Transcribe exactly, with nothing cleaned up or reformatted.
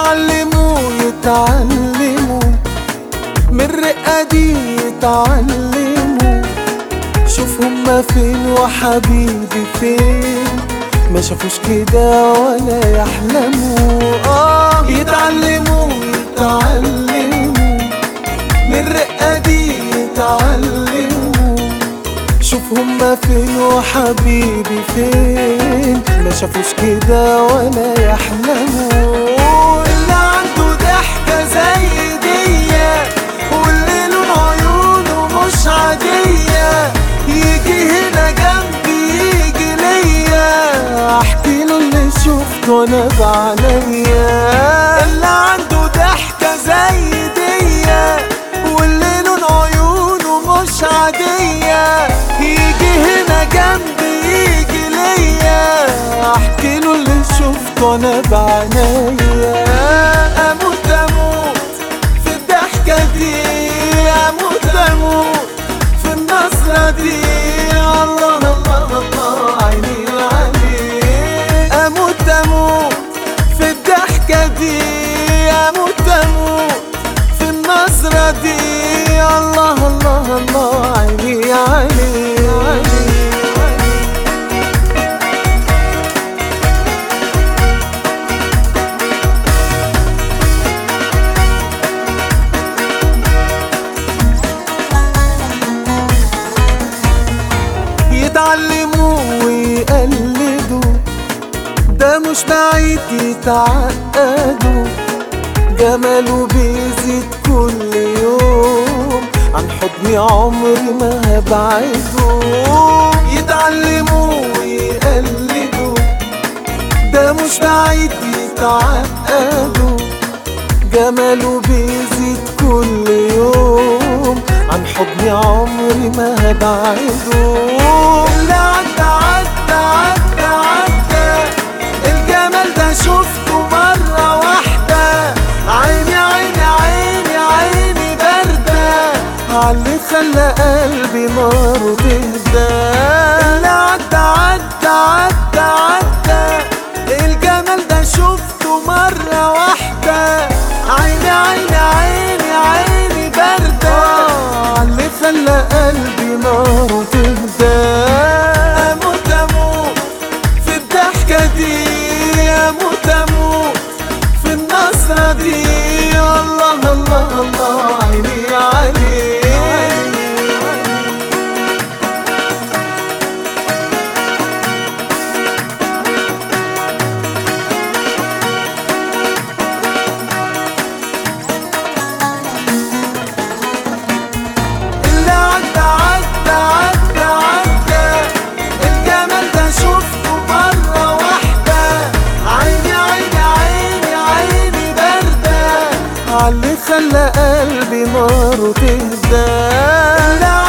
يتعلموا يتعلموا من الرقة دي يتعلموا. شوف هما فين وحبيبي فين، ما شافوش كده ولا يحلموا. آه يتعلموا يتعلموا من الرقة دي يتعلموا. شوف هما فين وحبيبي فين، ما شافوش كده ولا يحلموا. اللي عنده ضحكة زي دية واللي لون عيونه مش عادية، يجي هنا جنبي يجي ليا، احكيله اللي شفته انا بعينيا. اللي عنده ضحكة زي دية واللي لون عيونه مش عادية، يجي هنا جنبي يجي ليا، احكيله اللي شفته انا بعينيا. اموت اموت في الضحكة دي، اموت اموت في النظرة دي، الله الله الله عيني عليك. اموت اموت في الضحكة دي، اموت اموت في النظرة دي، الله الله الله عيني عليك. يتعلموا ويقلدوا، ده مش بعيد يتعقدوا، جماله بيزيد كل يوم، عن حضني عمري ما هبعده. يتعلموا ويقلدوا، ده مش بعيد يتعقدوا، جماله بيزيد كل يوم، عن حضني عمري ما هبعده. اللي عدى عدى عدى عدى، الجمال ده شفته مرة واحدة، عيني عيني عيني عيني باردة عاللي خلى قلبي ناره تهدى. اللي عدى عدى عدى عدى، الجمال ده شفته مرة واحدة، عيني عيني عيني عيني باردة عاللي خلى قلبي ناره تهدى. اموت اموت في الضحكة دي، اموت اموت في النظرة دي، الله الله الله عيني عليك. عاللي خلى قلبي ناره تهدى.